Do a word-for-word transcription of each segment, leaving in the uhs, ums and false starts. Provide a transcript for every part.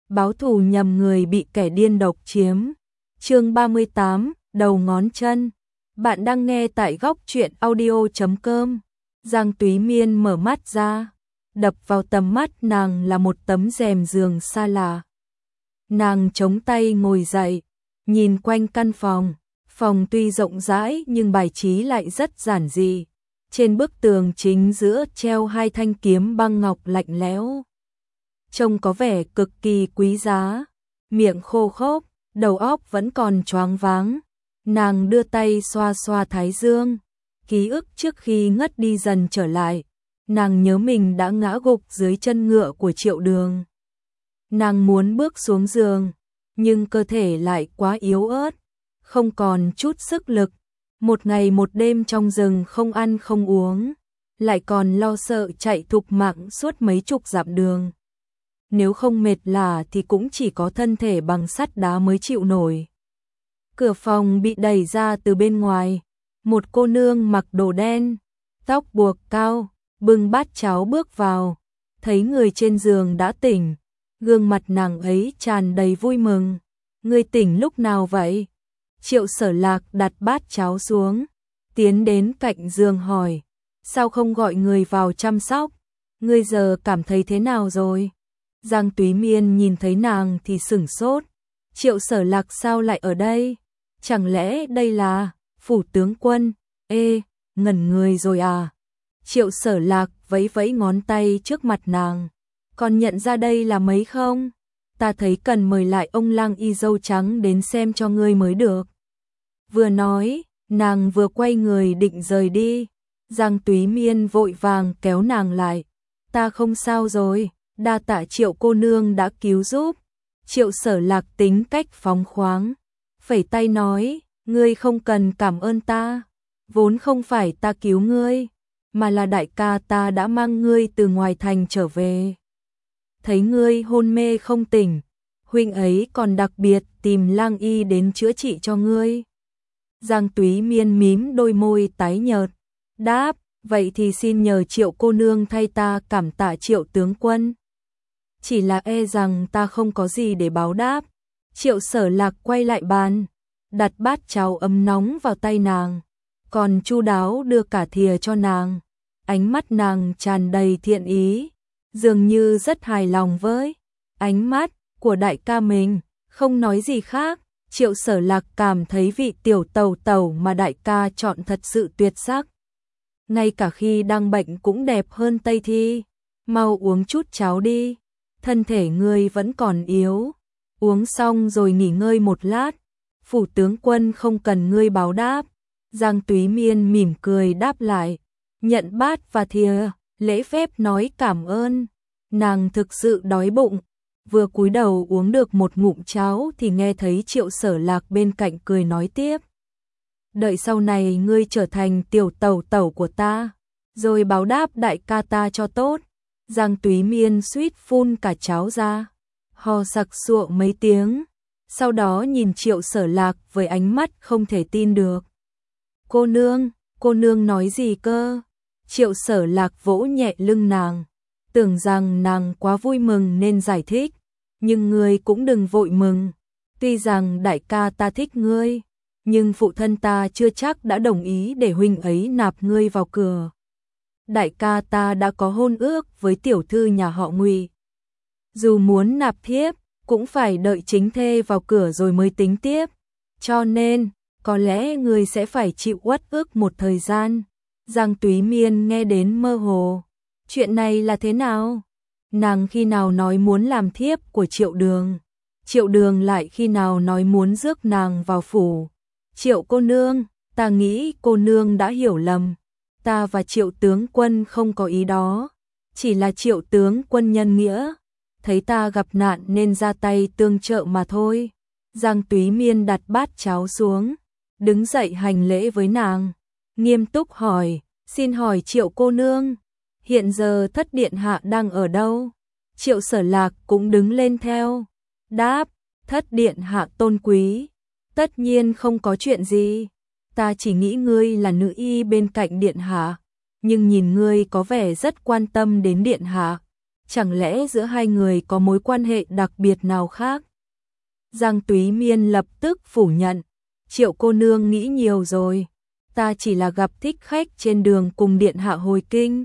báo thù nhầm người bị kẻ điên độc chiếm. Chương ba mươi tám, đầu ngón chân. Bạn đang nghe tại góc truyện audio chấm com. Giang Túy Miên mở mắt ra, đập vào tầm mắt nàng là một tấm rèm giường xa lạ. Nàng chống tay ngồi dậy, nhìn quanh căn phòng. Phòng tuy rộng rãi nhưng bài trí lại rất giản dị. Trên bức tường chính giữa treo hai thanh kiếm băng ngọc lạnh lẽo, trông có vẻ cực kỳ quý giá. Miệng khô khốc, đầu óc vẫn còn choáng váng. Nàng đưa tay xoa xoa thái dương, ký ức trước khi ngất đi dần trở lại. Nàng nhớ mình đã ngã gục dưới chân ngựa của Triệu Đường. Nàng muốn bước xuống giường, nhưng cơ thể lại quá yếu ớt, không còn chút sức lực. Một ngày một đêm trong rừng không ăn không uống, lại còn lo sợ chạy thục mạng suốt mấy chục dặm đường. Nếu không mệt lả thì cũng chỉ có thân thể bằng sắt đá mới chịu nổi. Cửa phòng bị đẩy ra từ bên ngoài. Một cô nương mặc đồ đen, tóc buộc cao, bưng bát cháo bước vào. Thấy người trên giường đã tỉnh, gương mặt nàng ấy tràn đầy vui mừng. Ngươi tỉnh lúc nào vậy? Triệu Sở Lạc đặt bát cháo xuống, tiến đến cạnh giường hỏi, sao không gọi người vào chăm sóc? Ngươi giờ cảm thấy thế nào rồi? Giang Túy Miên nhìn thấy nàng thì sửng sốt. Triệu Sở Lạc sao lại ở đây? Chẳng lẽ đây là phủ tướng quân? Ê, ngẩn người rồi à? Triệu Sở Lạc vẫy vẫy ngón tay trước mặt nàng. Còn nhận ra đây là mấy không? Ta thấy cần mời lại ông Lang Y dâu trắng đến xem cho ngươi mới được. Vừa nói, nàng vừa quay người định rời đi. Giang Túy Miên vội vàng kéo nàng lại. Ta không sao rồi, đa tạ Triệu cô nương đã cứu giúp. Triệu Sở Lạc tính cách phóng khoáng, phẩy tay nói, ngươi không cần cảm ơn ta. Vốn không phải ta cứu ngươi, mà là đại ca ta đã mang ngươi từ ngoài thành trở về. Thấy ngươi hôn mê không tỉnh, huynh ấy còn đặc biệt tìm Lang Y đến chữa trị cho ngươi. Giang Túy Miên mím đôi môi tái nhợt, đáp, vậy thì xin nhờ Triệu cô nương thay ta cảm tạ Triệu tướng quân. Chỉ là e rằng ta không có gì để báo đáp. Triệu Sở Lạc quay lại bàn, đặt bát cháo ấm nóng vào tay nàng, còn chu đáo đưa cả thìa cho nàng. Ánh mắt nàng tràn đầy thiện ý, dường như rất hài lòng với ánh mắt của đại ca mình, không nói gì khác. Triệu Sở Lạc cảm thấy vị tiểu tàu tàu mà đại ca chọn thật sự tuyệt sắc. Ngay cả khi đang bệnh cũng đẹp hơn Tây Thi. Mau uống chút cháo đi, thân thể ngươi vẫn còn yếu. Uống xong rồi nghỉ ngơi một lát. Phủ tướng quân không cần ngươi báo đáp. Giang Túy Miên mỉm cười đáp lại, nhận bát và thìa, lễ phép nói cảm ơn. Nàng thực sự đói bụng, vừa cúi đầu uống được một ngụm cháo thì nghe thấy Triệu Sở Lạc bên cạnh cười nói tiếp. Đợi sau này ngươi trở thành tiểu tẩu tẩu của ta, rồi báo đáp đại ca ta cho tốt. Giang Túy Miên suýt phun cả cháo ra, ho sặc sụa mấy tiếng, sau đó nhìn Triệu Sở Lạc với ánh mắt không thể tin được. Cô nương, cô nương nói gì cơ? Triệu Sở Lạc vỗ nhẹ lưng nàng, tưởng rằng nàng quá vui mừng nên giải thích, nhưng ngươi cũng đừng vội mừng. Tuy rằng đại ca ta thích ngươi, nhưng phụ thân ta chưa chắc đã đồng ý để huynh ấy nạp ngươi vào cửa. Đại ca ta đã có hôn ước với tiểu thư nhà họ Ngụy. Dù muốn nạp thiếp, cũng phải đợi chính thê vào cửa rồi mới tính tiếp. Cho nên, có lẽ ngươi sẽ phải chịu uất ức một thời gian. Giang Túy Miên nghe đến mơ hồ. Chuyện này là thế nào? Nàng khi nào nói muốn làm thiếp của Triệu Đường? Triệu Đường lại khi nào nói muốn rước nàng vào phủ? Triệu cô nương, ta nghĩ cô nương đã hiểu lầm. Ta và Triệu tướng quân không có ý đó. Chỉ là Triệu tướng quân nhân nghĩa, thấy ta gặp nạn nên ra tay tương trợ mà thôi. Giang Túy Miên đặt bát cháo xuống, đứng dậy hành lễ với nàng, nghiêm túc hỏi, xin hỏi Triệu cô nương, hiện giờ thất điện hạ đang ở đâu? Triệu Sở Lạc cũng đứng lên theo, đáp, thất điện hạ tôn quý, tất nhiên không có chuyện gì. Ta chỉ nghĩ ngươi là nữ y bên cạnh điện hạ, nhưng nhìn ngươi có vẻ rất quan tâm đến điện hạ. chẳng lẽ giữa hai người có mối quan hệ đặc biệt nào khác? Giang Túy Miên lập tức phủ nhận, Triệu cô nương nghĩ nhiều rồi, ta chỉ là gặp thích khách trên đường cùng điện hạ hồi kinh.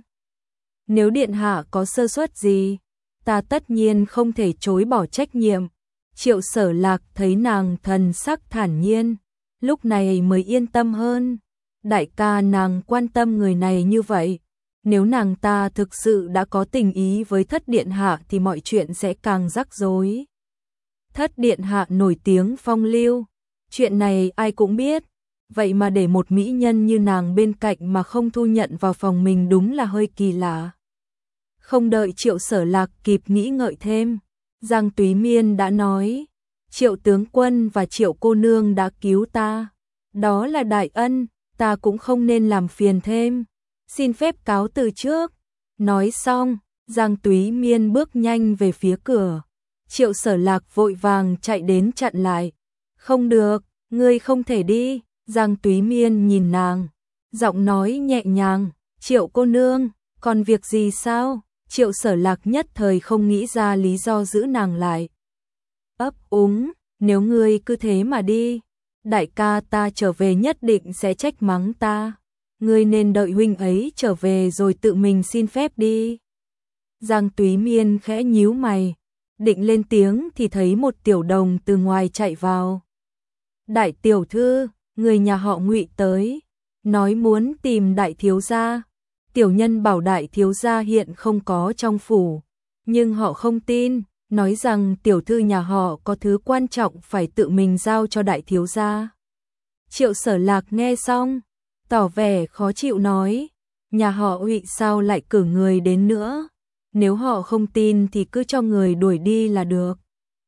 Nếu điện hạ có sơ suất gì, ta tất nhiên không thể chối bỏ trách nhiệm. Triệu Sở Lạc thấy nàng thần sắc thản nhiên, lúc này mới yên tâm hơn. Đại ca nàng quan tâm người này như vậy, nếu nàng ta thực sự đã có tình ý với Thất điện hạ thì mọi chuyện sẽ càng rắc rối. Thất điện hạ nổi tiếng phong lưu, chuyện này ai cũng biết, vậy mà để một mỹ nhân như nàng bên cạnh mà không thu nhận vào phòng mình đúng là hơi kỳ lạ. Không đợi Triệu Sở Lạc kịp nghĩ ngợi thêm, Giang Túy Miên đã nói, Triệu tướng quân và Triệu cô nương đã cứu ta, đó là đại ân, ta cũng không nên làm phiền thêm, xin phép cáo từ trước. Nói xong, Giang Túy Miên bước nhanh về phía cửa, Triệu Sở Lạc vội vàng chạy đến chặn lại, không được, ngươi không thể đi. Giang Túy Miên nhìn nàng, giọng nói nhẹ nhàng, Triệu cô nương, còn việc gì sao? Triệu Sở Lạc nhất thời không nghĩ ra lý do giữ nàng lại. Ấp úng, nếu ngươi cứ thế mà đi, đại ca ta trở về nhất định sẽ trách mắng ta. Ngươi nên đợi huynh ấy trở về rồi tự mình xin phép đi. Giang Túy Miên khẽ nhíu mày, định lên tiếng thì thấy một tiểu đồng từ ngoài chạy vào. Đại tiểu thư, người nhà họ Ngụy tới, nói muốn tìm đại thiếu gia. Tiểu nhân bảo đại thiếu gia hiện không có trong phủ, nhưng họ không tin, nói rằng tiểu thư nhà họ có thứ quan trọng phải tự mình giao cho đại thiếu gia. Triệu Sở Lạc nghe xong, tỏ vẻ khó chịu nói, nhà họ Ngụy sao lại cử người đến nữa, nếu họ không tin thì cứ cho người đuổi đi là được.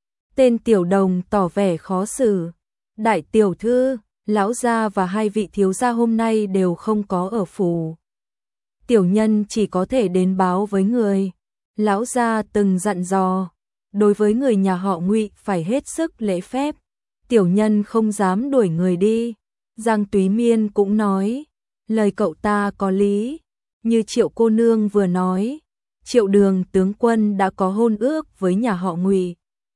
Tên tiểu đồng tỏ vẻ khó xử, đại tiểu thư, lão gia và hai vị thiếu gia hôm nay đều không có ở phủ. Tiểu nhân chỉ có thể đến báo với người. Lão gia từng dặn dò, đối với người nhà họ Ngụy phải hết sức lễ phép. Tiểu nhân không dám đuổi người đi. Giang Túy Miên cũng nói, lời cậu ta có lý, như Triệu cô nương vừa nói, Triệu Đường tướng quân đã có hôn ước với nhà họ Ngụy,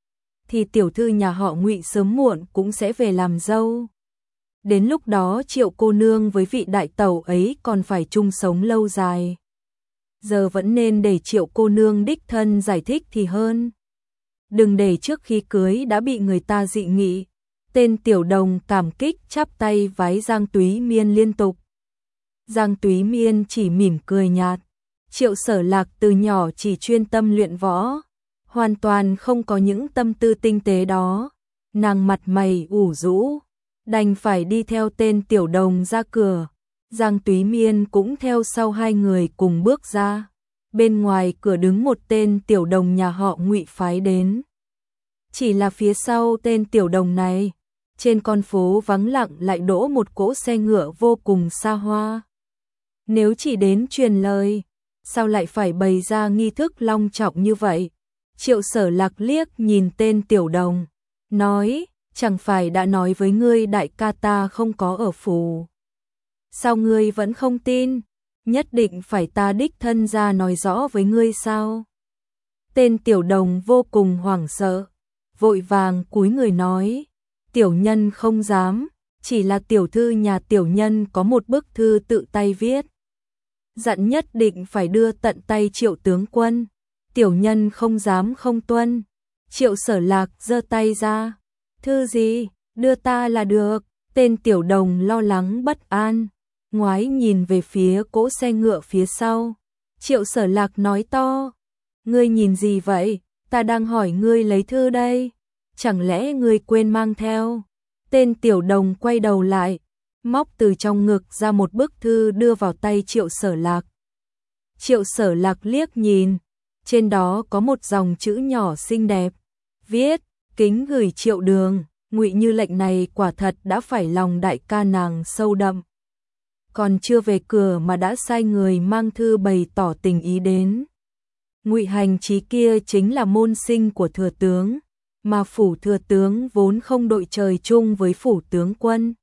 thì tiểu thư nhà họ Ngụy sớm muộn cũng sẽ về làm dâu. Đến lúc đó Triệu cô nương với vị đại tẩu ấy còn phải chung sống lâu dài. Giờ vẫn nên để Triệu cô nương đích thân giải thích thì hơn. Đừng để trước khi cưới đã bị người ta dị nghị. Tên tiểu đồng cảm kích chắp tay vái Giang Túy Miên liên tục. Giang Túy Miên chỉ mỉm cười nhạt. Triệu Sở Lạc từ nhỏ chỉ chuyên tâm luyện võ, hoàn toàn không có những tâm tư tinh tế đó. Nàng mặt mày ủ rũ, đành phải đi theo tên tiểu đồng ra cửa. Giang Túy Miên cũng theo sau hai người cùng bước ra. Bên ngoài cửa đứng một tên tiểu đồng nhà họ Ngụy phái đến. Chỉ là phía sau tên tiểu đồng này, trên con phố vắng lặng lại đỗ một cỗ xe ngựa vô cùng xa hoa. Nếu chỉ đến truyền lời, sao lại phải bày ra nghi thức long trọng như vậy? Triệu Sở Lạc liếc nhìn tên tiểu đồng, nói, chẳng phải đã nói với ngươi đại ca ta không có ở phủ. Sao ngươi vẫn không tin? Nhất định phải ta đích thân ra nói rõ với ngươi sao? Tên tiểu đồng vô cùng hoảng sợ, vội vàng cúi người nói, tiểu nhân không dám, chỉ là tiểu thư nhà tiểu nhân có một bức thư tự tay viết. Dặn nhất định phải đưa tận tay Triệu tướng quân, tiểu nhân không dám không tuân. Triệu Sở Lạc giơ tay ra, thư gì, đưa ta là được. Tên tiểu đồng lo lắng bất an, ngoái nhìn về phía cỗ xe ngựa phía sau. Triệu Sở Lạc nói to, ngươi nhìn gì vậy, ta đang hỏi ngươi lấy thư đây, chẳng lẽ ngươi quên mang theo? Tên tiểu đồng quay đầu lại, móc từ trong ngực ra một bức thư đưa vào tay Triệu Sở Lạc. Triệu Sở Lạc liếc nhìn, trên đó có một dòng chữ nhỏ xinh đẹp, viết, kính gửi Triệu Đường. Ngụy Như lệnh này quả thật đã phải lòng đại ca nàng sâu đậm. Còn chưa về cửa mà đã sai người mang thư bày tỏ tình ý đến. Ngụy Hành Chí kia chính là môn sinh của thừa tướng, mà phủ thừa tướng vốn không đội trời chung với phủ tướng quân.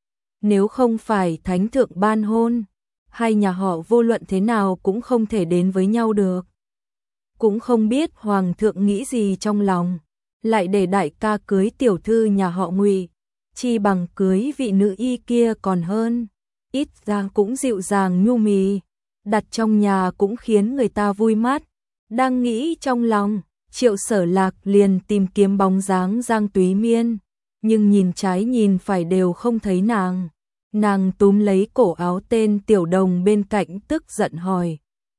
Nếu không phải thánh thượng ban hôn, hai nhà họ vô luận thế nào cũng không thể đến với nhau được. cũng không biết hoàng thượng nghĩ gì trong lòng, lại để đại ca cưới tiểu thư nhà họ Ngụy, chi bằng cưới vị nữ y kia còn hơn, ít ra cũng dịu dàng nhu mì, đặt trong nhà cũng khiến người ta vui mắt. Đang nghĩ trong lòng, Triệu Sở Lạc liền tìm kiếm bóng dáng Giang Túy Miên, nhưng nhìn trái nhìn phải đều không thấy nàng. Nàng túm lấy cổ áo tên tiểu đồng bên cạnh tức giận hỏi: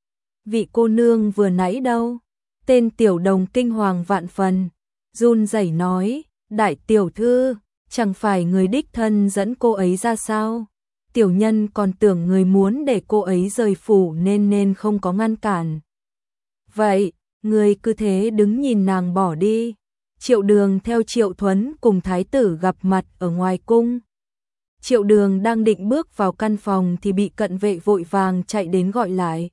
vị cô nương vừa nãy đâu? Tên tiểu đồng kinh hoàng vạn phần, run rẩy nói: đại tiểu thư, chẳng phải người đích thân dẫn cô ấy ra sao? Tiểu nhân còn tưởng người muốn để cô ấy rời phủ nên nên không có ngăn cản. Vậy, người cứ thế đứng nhìn nàng bỏ đi. Triệu Đường theo Triệu Thuấn cùng thái tử gặp mặt ở ngoài cung. Triệu Đường đang định bước vào căn phòng thì bị cận vệ vội vàng chạy đến gọi lại.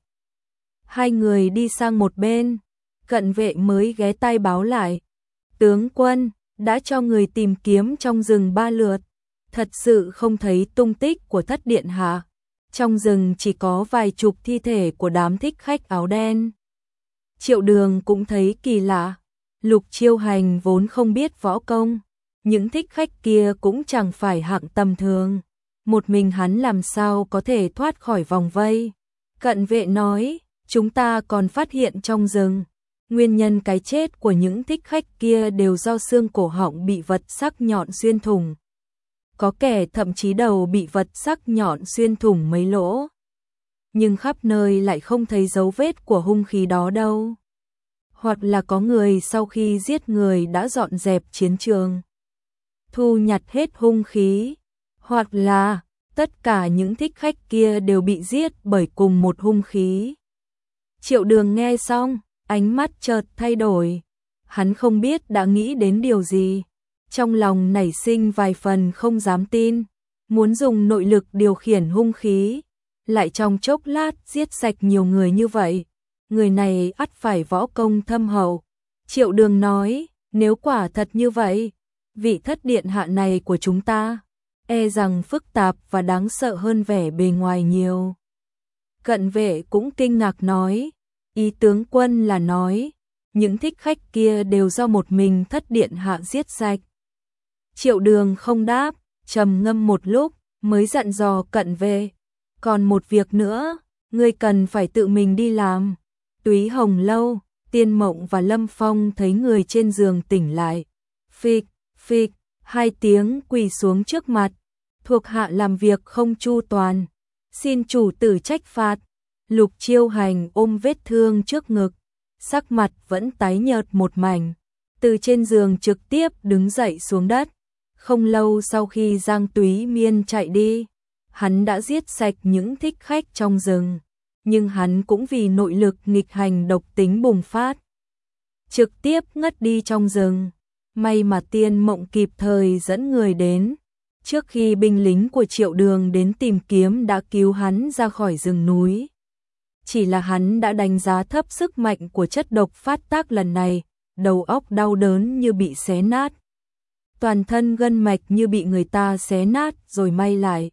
Hai người đi sang một bên, cận vệ mới ghé tai báo lại: tướng quân, đã cho người tìm kiếm trong rừng ba lượt, thật sự không thấy tung tích của thất điện hạ. Trong rừng chỉ có vài chục thi thể của đám thích khách áo đen. Triệu Đường cũng thấy kỳ lạ, Lục Chiêu Hành vốn không biết võ công, những thích khách kia cũng chẳng phải hạng tầm thường, một mình hắn làm sao có thể thoát khỏi vòng vây. Cận vệ nói: chúng ta còn phát hiện trong rừng, nguyên nhân cái chết của những thích khách kia đều do xương cổ họng bị vật sắc nhọn xuyên thủng. Có kẻ thậm chí đầu bị vật sắc nhọn xuyên thủng mấy lỗ. Nhưng khắp nơi lại không thấy dấu vết của hung khí đó đâu. Hoặc là có người sau khi giết người đã dọn dẹp chiến trường, thu nhặt hết hung khí, hoặc là tất cả những thích khách kia đều bị giết bởi cùng một hung khí. Triệu Đường nghe xong, ánh mắt chợt thay đổi. Hắn không biết đã nghĩ đến điều gì, trong lòng nảy sinh vài phần không dám tin, muốn dùng nội lực điều khiển hung khí, lại trong chốc lát giết sạch nhiều người như vậy. Người này ắt phải võ công thâm hậu. Triệu Đường nói: nếu quả thật như vậy, vị thất điện hạ này của chúng ta e rằng phức tạp và đáng sợ hơn vẻ bề ngoài nhiều. Cận vệ cũng kinh ngạc nói: ý tướng quân là nói những thích khách kia đều do một mình thất điện hạ giết sạch? Triệu Đường không đáp, trầm ngâm một lúc mới dặn dò cận vệ: còn một việc nữa, ngươi cần phải tự mình đi làm. Túy Hồng Lâu, Tiên Mộng và Lâm Phong thấy người trên giường tỉnh lại, phịch phịch hai tiếng quỳ xuống trước mặt: thuộc hạ làm việc không chu toàn, xin chủ tử trách phạt. Lục Chiêu Hành ôm vết thương trước ngực, sắc mặt vẫn tái nhợt một mảnh, từ trên giường trực tiếp đứng dậy xuống đất. Không lâu sau khi Giang Túy Miên chạy đi, hắn đã giết sạch những thích khách trong rừng, nhưng hắn cũng vì nội lực nghịch hành độc tính bùng phát, trực tiếp ngất đi trong rừng. May mà Tiên Mộng kịp thời dẫn người đến, trước khi binh lính của Triệu Đường đến tìm kiếm đã cứu hắn ra khỏi rừng núi. Chỉ là hắn đã đánh giá thấp sức mạnh của chất độc phát tác lần này, đầu óc đau đớn như bị xé nát, toàn thân gân mạch như bị người ta xé nát rồi may lại.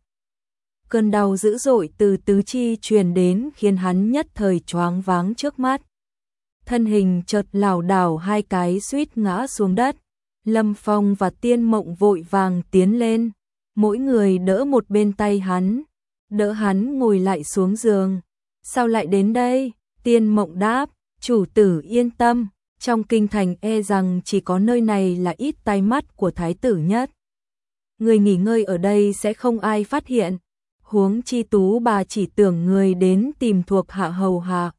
Cơn đau dữ dội từ tứ chi truyền đến khiến hắn nhất thời choáng váng trước mắt. Thân hình chợt lảo đảo hai cái suýt ngã xuống đất. Lâm Phong và Tiên Mộng vội vàng tiến lên, mỗi người đỡ một bên tay hắn, đỡ hắn ngồi lại xuống giường. Sao lại đến đây? Tiên Mộng đáp: chủ tử yên tâm, trong kinh thành e rằng chỉ có nơi này là ít tai mắt của thái tử nhất. Người nghỉ ngơi ở đây sẽ không ai phát hiện. Huống chi Tú bà chỉ tưởng người đến tìm thuộc hạ hầu hạ,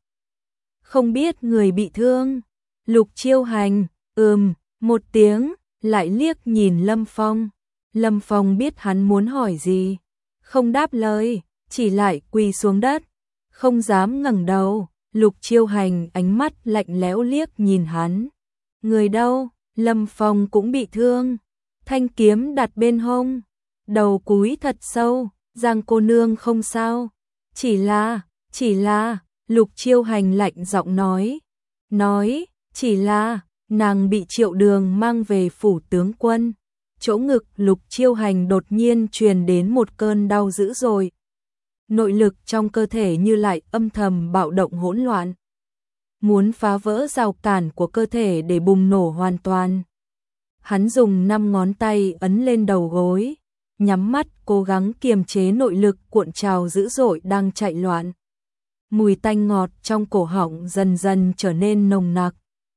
không biết người bị thương. Lục Chiêu Hành ừm một tiếng, lại liếc nhìn Lâm Phong. Lâm Phong biết hắn muốn hỏi gì, không đáp lời, chỉ lại quỳ xuống đất, không dám ngẩng đầu. Lục Chiêu Hành ánh mắt lạnh lẽo liếc nhìn hắn. Người đâu? Lâm Phong cũng bị thương, thanh kiếm đặt bên hông, đầu cúi thật sâu. Giang cô nương không sao? Chỉ là, chỉ là, Lục Chiêu Hành lạnh giọng nói. Nói, chỉ là, nàng bị Triệu Đường mang về phủ tướng quân. Chỗ ngực Lục Chiêu Hành đột nhiên truyền đến một cơn đau dữ dội. Nội lực trong cơ thể như lại âm thầm bạo động hỗn loạn. muốn phá vỡ rào cản của cơ thể để bùng nổ hoàn toàn. Hắn dùng năm ngón tay ấn lên đầu gối, nhắm mắt cố gắng kiềm chế nội lực cuộn trào dữ dội đang chạy loạn. Mùi tanh ngọt trong cổ họng dần dần trở nên nồng nặc.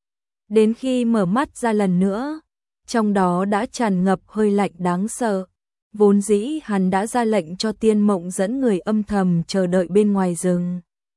Đến khi mở mắt ra lần nữa, trong đó đã tràn ngập hơi lạnh đáng sợ. Vốn dĩ hắn đã ra lệnh cho Tiên Mộng dẫn người âm thầm chờ đợi bên ngoài rừng.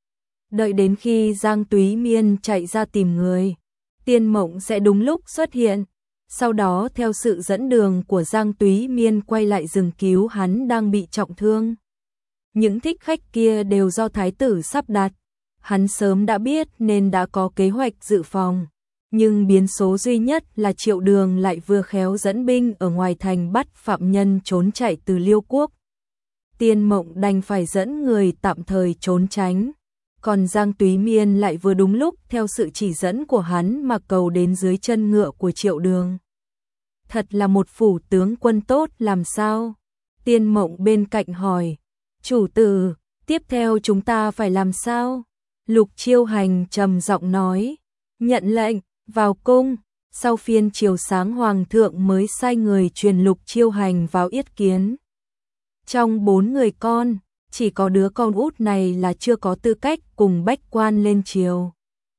Đợi đến khi Giang Túy Miên chạy ra tìm người, Tiên Mộng sẽ đúng lúc xuất hiện. Sau đó theo sự dẫn đường của Giang Túy Miên quay lại rừng cứu hắn đang bị trọng thương. Những thích khách kia đều do thái tử sắp đặt. Hắn sớm đã biết nên đã có kế hoạch dự phòng. Nhưng biến số duy nhất là Triệu Đường lại vừa khéo dẫn binh ở ngoài thành bắt phạm nhân trốn chạy từ Liêu Quốc. Tiên Mộng đành phải dẫn người tạm thời trốn tránh. Còn Giang Túy Miên lại vừa đúng lúc theo sự chỉ dẫn của hắn mà cầu đến dưới chân ngựa của Triệu Đường. Thật là một phủ tướng quân tốt làm sao? Tiên Mộng bên cạnh hỏi. Chủ tử, tiếp theo chúng ta phải làm sao? Lục Chiêu Hành trầm giọng nói. Nhận lệnh, vào cung. Sau phiên chiều sáng hoàng thượng mới sai người truyền Lục Chiêu Hành vào yết kiến. Trong bốn người con, chỉ có đứa con út này là chưa có tư cách cùng bách quan lên triều.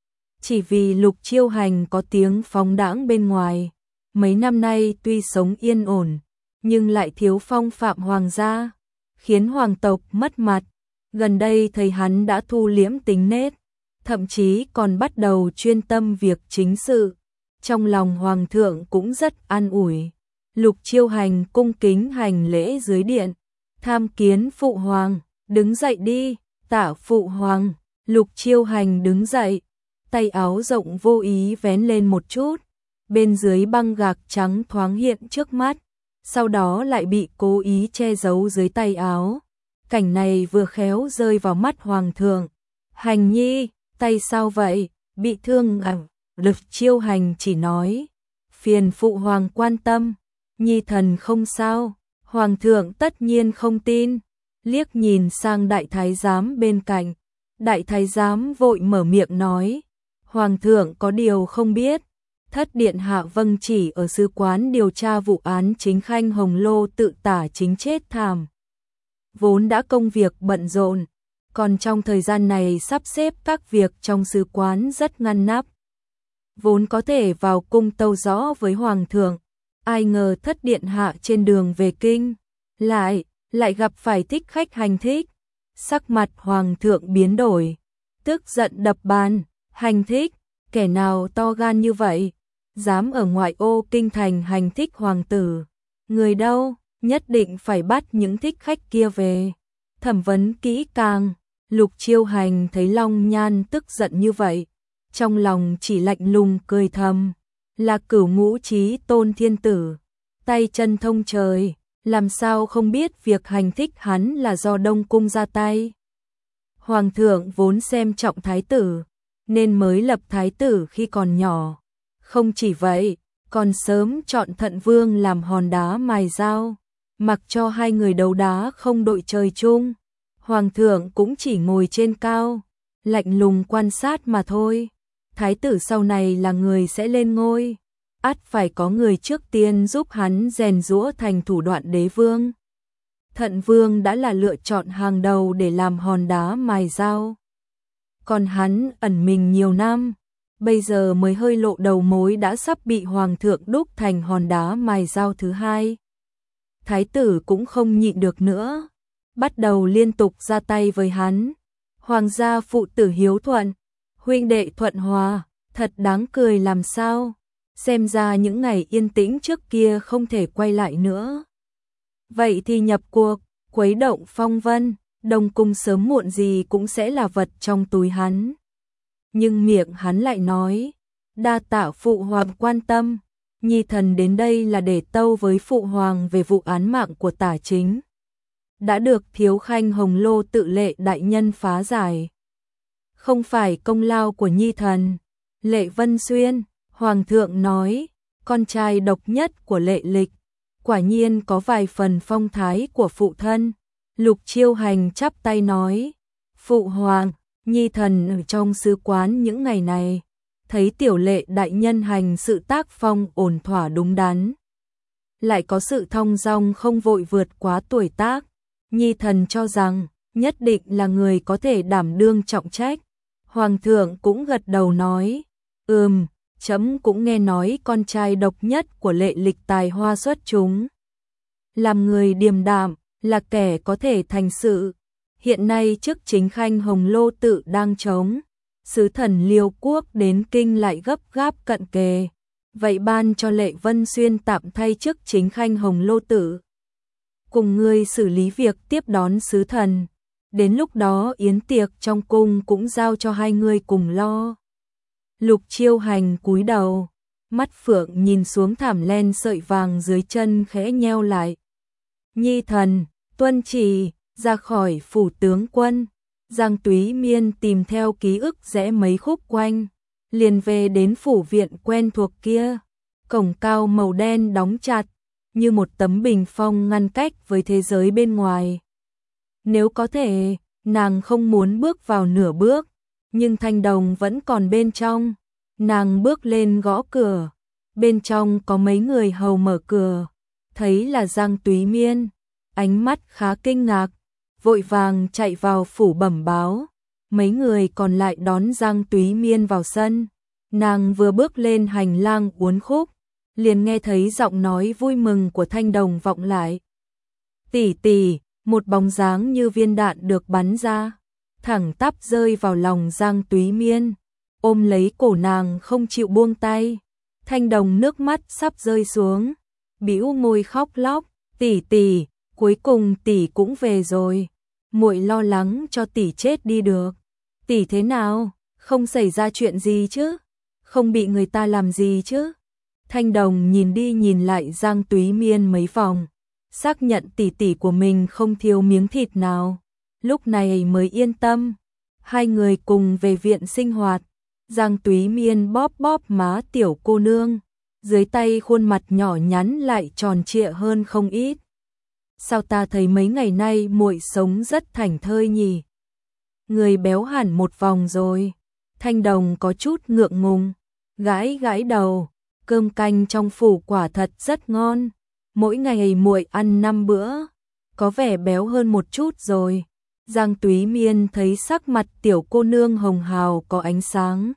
Chỉ vì Lục Chiêu Hành có tiếng phóng đãng bên ngoài, mấy năm nay tuy sống yên ổn, nhưng lại thiếu phong phạm hoàng gia, khiến hoàng tộc mất mặt. Gần đây thấy hắn đã thu liễm tính nết, thậm chí còn bắt đầu chuyên tâm việc chính sự. Trong lòng hoàng thượng cũng rất an ủi. Lục Chiêu Hành cung kính hành lễ dưới điện, tham kiến phụ hoàng. Đứng dậy đi, tạ phụ hoàng. Lục Chiêu Hành đứng dậy, tay áo rộng vô ý vén lên một chút, bên dưới băng gạc trắng thoáng hiện trước mắt, sau đó lại bị cố ý che giấu dưới tay áo. Cảnh này vừa khéo rơi vào mắt hoàng thượng. Hành nhi, tay sao vậy, bị thương à? Lục Chiêu Hành chỉ nói, phiền phụ hoàng quan tâm, nhi thần không sao. Hoàng thượng tất nhiên không tin, liếc nhìn sang đại thái giám bên cạnh. Đại thái giám vội mở miệng nói, hoàng thượng có điều không biết, thất điện hạ vâng chỉ ở sứ quán điều tra vụ án Chính Khanh Hồng Lô tự tả chính chết thảm. Vốn đã công việc bận rộn, còn trong thời gian này sắp xếp các việc trong sứ quán rất ngăn nắp. Vốn có thể vào cung tâu rõ với hoàng thượng, ai ngờ thất điện hạ trên đường về kinh, lại, lại gặp phải thích khách hành thích. Sắc mặt hoàng thượng biến đổi, tức giận đập bàn, hành thích, kẻ nào to gan như vậy, dám ở ngoại ô kinh thành hành thích hoàng tử. Người đâu, nhất định phải bắt những thích khách kia về, thẩm vấn kỹ càng. Lục Chiêu Hành thấy Long Nhan tức giận như vậy, trong lòng chỉ lạnh lùng cười thầm, là Cửu Ngũ Chí Tôn thiên tử, tay chân thông trời, làm sao không biết việc hành thích hắn là do Đông Cung ra tay. Hoàng thượng vốn xem trọng thái tử, nên mới lập thái tử khi còn nhỏ. Không chỉ vậy, còn sớm chọn Thận Vương làm hòn đá mài dao, mặc cho hai người đấu đá không đội trời chung. Hoàng thượng cũng chỉ ngồi trên cao, lạnh lùng quan sát mà thôi. Thái tử sau này là người sẽ lên ngôi, ắt phải có người trước tiên giúp hắn rèn giũa thành thủ đoạn đế vương. Thận Vương đã là lựa chọn hàng đầu để làm hòn đá mài dao. Còn hắn ẩn mình nhiều năm, bây giờ mới hơi lộ đầu mối đã sắp bị hoàng thượng đúc thành hòn đá mài dao thứ hai. Thái tử cũng không nhịn được nữa, bắt đầu liên tục ra tay với hắn. Hoàng gia phụ tử hiếu thuận, huynh đệ thuận hòa, thật đáng cười làm sao. Xem ra những ngày yên tĩnh trước kia không thể quay lại nữa. Vậy thì nhập cuộc, khuấy động phong vân, Đông Cung sớm muộn gì cũng sẽ là vật trong túi hắn. Nhưng miệng hắn lại nói, đa tạ phụ hoàng quan tâm, nhi thần đến đây là để tâu với phụ hoàng về vụ án mạng của Tả Chính. Đã được Thiếu Khanh Hồng Lô tự Lệ đại nhân phá giải. Không phải công lao của nhi thần. Lệ Vân Xuyên, hoàng thượng nói, con trai độc nhất của Lệ Lịch, quả nhiên có vài phần phong thái của phụ thân. Lục Chiêu Hành chắp tay nói, phụ hoàng, Nhi thần ở trong sứ quán những ngày này, thấy tiểu lệ đại nhân hành sự tác phong ổn thỏa đúng đắn, lại có sự thong dong không vội vượt quá tuổi tác. Nhi thần cho rằng nhất định là người có thể đảm đương trọng trách. Hoàng thượng cũng gật đầu nói, ừm, trẫm cũng nghe nói con trai độc nhất của Lệ Lịch tài hoa xuất chúng. Làm người điềm đạm, là kẻ có thể thành sự. Hiện nay chức chính khanh Hồng Lô tự đang trống, sứ thần Liêu Quốc đến kinh lại gấp gáp cận kề. Vậy ban cho Lệ Vân Xuyên tạm thay chức chính khanh Hồng Lô tự, cùng ngươi xử lý việc tiếp đón sứ thần. Đến lúc đó yến tiệc trong cung cũng giao cho hai người cùng lo. Lục Chiêu Hành cúi đầu, mắt phượng nhìn xuống thảm len sợi vàng dưới chân khẽ nheo lại. Nhi thần, tuân chỉ, ra khỏi phủ tướng quân. Giang Túy Miên tìm theo ký ức rẽ mấy khúc quanh, liền về đến phủ viện quen thuộc kia. Cổng cao màu đen đóng chặt, như một tấm bình phong ngăn cách với thế giới bên ngoài. Nếu có thể, nàng không muốn bước vào nửa bước, nhưng Thanh Đồng vẫn còn bên trong. Nàng bước lên gõ cửa, bên trong có mấy người hầu mở cửa, thấy là Giang Túy Miên, ánh mắt khá kinh ngạc, vội vàng chạy vào phủ bẩm báo. Mấy người còn lại đón Giang Túy Miên vào sân. Nàng vừa bước lên hành lang uốn khúc, liền nghe thấy giọng nói vui mừng của Thanh Đồng vọng lại. Tỷ tỷ, một bóng dáng như viên đạn được bắn ra, thẳng tắp rơi vào lòng Giang Túy Miên, ôm lấy cổ nàng không chịu buông tay. Thanh Đồng nước mắt sắp rơi xuống, bĩu môi khóc lóc, tỷ tỷ, cuối cùng tỷ cũng về rồi. Muội lo lắng cho tỷ chết đi được. Tỷ thế nào? Không xảy ra chuyện gì chứ? Không bị người ta làm gì chứ? Thanh Đồng nhìn đi nhìn lại Giang Túy Miên mấy vòng, xác nhận tỷ tỷ của mình không thiếu miếng thịt nào, lúc này mới yên tâm. Hai người cùng về viện sinh hoạt. Giang Túy Miên bóp bóp má tiểu cô nương, dưới tay khuôn mặt nhỏ nhắn lại tròn trịa hơn không ít. Sao ta thấy mấy ngày nay muội sống rất thảnh thơi nhỉ? Người béo hẳn một vòng rồi. Thanh Đồng có chút ngượng ngùng, gãi gãi đầu. Cơm canh trong phủ quả thật rất ngon, mỗi ngày muội ăn năm bữa, có vẻ béo hơn một chút rồi. Giang Túy Miên thấy sắc mặt tiểu cô nương hồng hào có ánh sáng,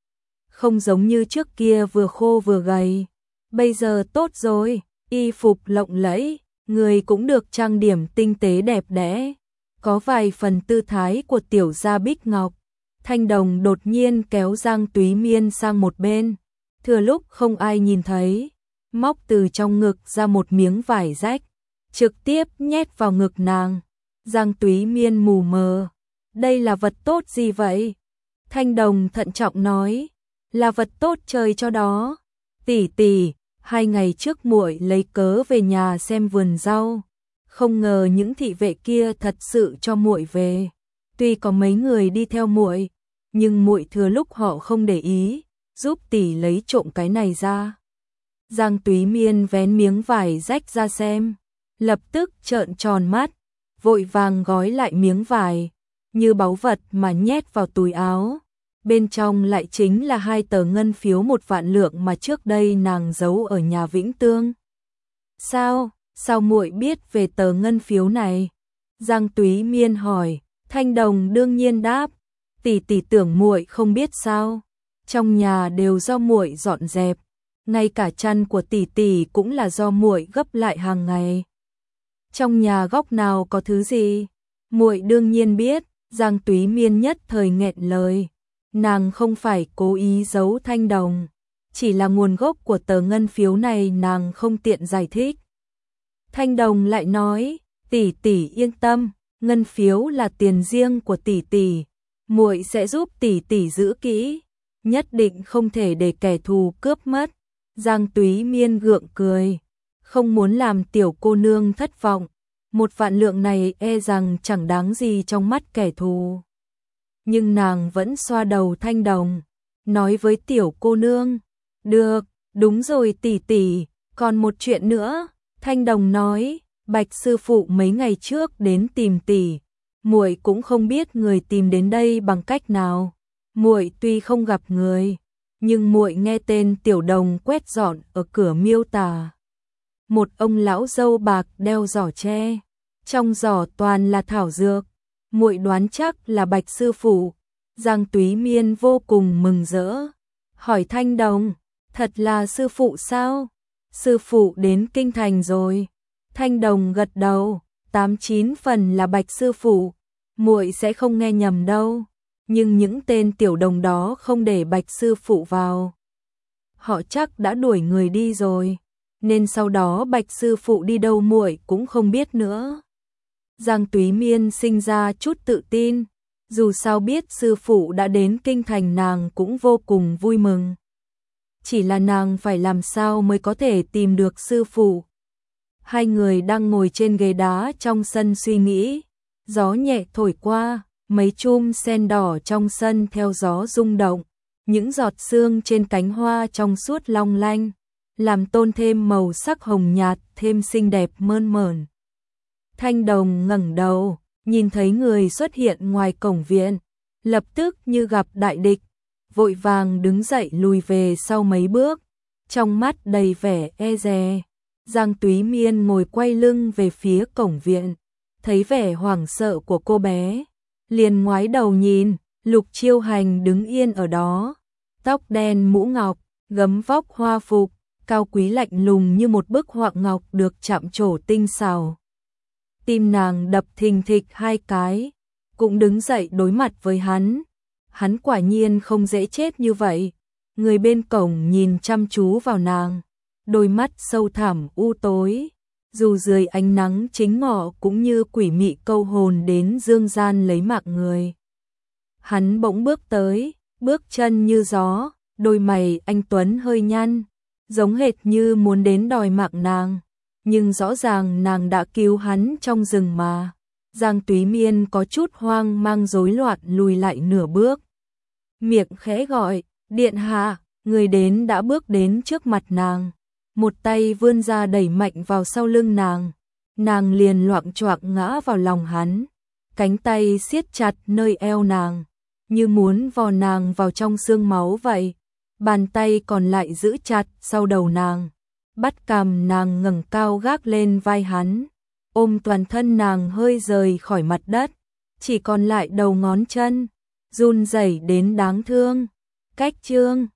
không giống như trước kia vừa khô vừa gầy. Bây giờ tốt rồi, y phục lộng lẫy, người cũng được trang điểm tinh tế đẹp đẽ, có vài phần tư thái của tiểu gia Bích Ngọc. Thanh Đồng đột nhiên kéo Giang Túy Miên sang một bên, thừa lúc không ai nhìn thấy, móc từ trong ngực ra một miếng vải rách, trực tiếp nhét vào ngực nàng. Giang Túy Miên mù mờ, đây là vật tốt gì vậy? Thanh Đồng thận trọng nói, là vật tốt trời cho đó. Tỷ tỷ, hai ngày trước muội lấy cớ về nhà xem vườn rau, không ngờ những thị vệ kia thật sự cho muội về. Tuy có mấy người đi theo muội, nhưng muội thừa lúc họ không để ý, giúp tỷ lấy trộm cái này ra. Giang Túy Miên vén miếng vải rách ra xem, lập tức trợn tròn mắt, vội vàng gói lại miếng vải, như báu vật mà nhét vào túi áo. Bên trong lại chính là hai tờ ngân phiếu một vạn lượng mà trước đây nàng giấu ở nhà Vĩnh Tương. Sao, sao muội biết về tờ ngân phiếu này? Giang Túy Miên hỏi. Thanh Đồng đương nhiên đáp, tỷ tỷ tưởng muội không biết sao? Trong nhà đều do muội dọn dẹp, ngay cả chăn của tỷ tỷ cũng là do muội gấp lại hàng ngày. Trong nhà góc nào có thứ gì? Muội đương nhiên biết. Giang Túy Miên nhất thời nghẹn lời. Nàng không phải cố ý giấu Thanh Đồng, chỉ là nguồn gốc của tờ ngân phiếu này nàng không tiện giải thích. Thanh Đồng lại nói, tỷ tỷ yên tâm, ngân phiếu là tiền riêng của tỷ tỷ, muội sẽ giúp tỷ tỷ giữ kỹ, nhất định không thể để kẻ thù cướp mất. Giang Túy Miên gượng cười, không muốn làm tiểu cô nương thất vọng, một vạn lượng này e rằng chẳng đáng gì trong mắt kẻ thù. Nhưng nàng vẫn xoa đầu Thanh Đồng, nói với tiểu cô nương, được, đúng rồi tỷ tỷ, còn một chuyện nữa. Thanh Đồng nói, Bạch sư phụ mấy ngày trước đến tìm tỷ, muội cũng không biết người tìm đến đây bằng cách nào. Muội tuy không gặp người, nhưng muội nghe tên Tiểu Đồng quét dọn ở cửa miêu tả. Một ông lão râu bạc đeo giỏ tre, trong giỏ toàn là thảo dược, muội đoán chắc là Bạch sư phụ. Giang Túy Miên vô cùng mừng rỡ, hỏi Thanh Đồng, thật là sư phụ sao? Sư phụ đến kinh thành rồi. Thanh Đồng gật đầu, tám chín phần là Bạch sư phụ, muội sẽ không nghe nhầm đâu. Nhưng những tên tiểu đồng đó không để Bạch sư phụ vào. Họ chắc đã đuổi người đi rồi, nên sau đó Bạch sư phụ đi đâu muội cũng không biết nữa. Giang Túy Miên sinh ra chút tự tin, dù sao biết sư phụ đã đến kinh thành nàng cũng vô cùng vui mừng. Chỉ là nàng phải làm sao mới có thể tìm được sư phụ. Hai người đang ngồi trên ghế đá trong sân suy nghĩ, gió nhẹ thổi qua, mấy chum sen đỏ trong sân theo gió rung động, những giọt sương trên cánh hoa trong suốt long lanh, làm tôn thêm màu sắc hồng nhạt thêm xinh đẹp mơn mởn. Thanh Đồng ngẩng đầu, nhìn thấy người xuất hiện ngoài cổng viện, lập tức như gặp đại địch, vội vàng đứng dậy lùi về sau mấy bước, trong mắt đầy vẻ e dè. Giang Túy Miên ngồi quay lưng về phía cổng viện, thấy vẻ hoảng sợ của cô bé, liền ngoái đầu nhìn, Lục Chiêu Hành đứng yên ở đó, tóc đen mũ ngọc, gấm vóc hoa phục, cao quý lạnh lùng như một bức họa ngọc được chạm trổ tinh xảo. Tim nàng đập thình thịch hai cái, cũng đứng dậy đối mặt với hắn. Hắn quả nhiên không dễ chết như vậy. Người bên cổng nhìn chăm chú vào nàng, đôi mắt sâu thẳm u tối, dù dưới ánh nắng chính ngọ cũng như quỷ mị câu hồn đến dương gian lấy mạng người. Hắn bỗng bước tới, bước chân như gió, đôi mày anh tuấn hơi nhăn, giống hệt như muốn đến đòi mạng nàng, nhưng rõ ràng nàng đã cứu hắn trong rừng mà. Giang Túy Miên có chút hoang mang rối loạn lùi lại nửa bước, miệng khẽ gọi, điện hạ. Người đến đã bước đến trước mặt nàng, một tay vươn ra đẩy mạnh vào sau lưng nàng, nàng liền loạng choạng ngã vào lòng hắn, cánh tay siết chặt nơi eo nàng, như muốn vò nàng vào trong xương máu vậy, bàn tay còn lại giữ chặt sau đầu nàng, bắt cằm nàng ngẩng cao gác lên vai hắn, ôm toàn thân nàng hơi rời khỏi mặt đất, chỉ còn lại đầu ngón chân, run rẩy đến đáng thương. Cách chương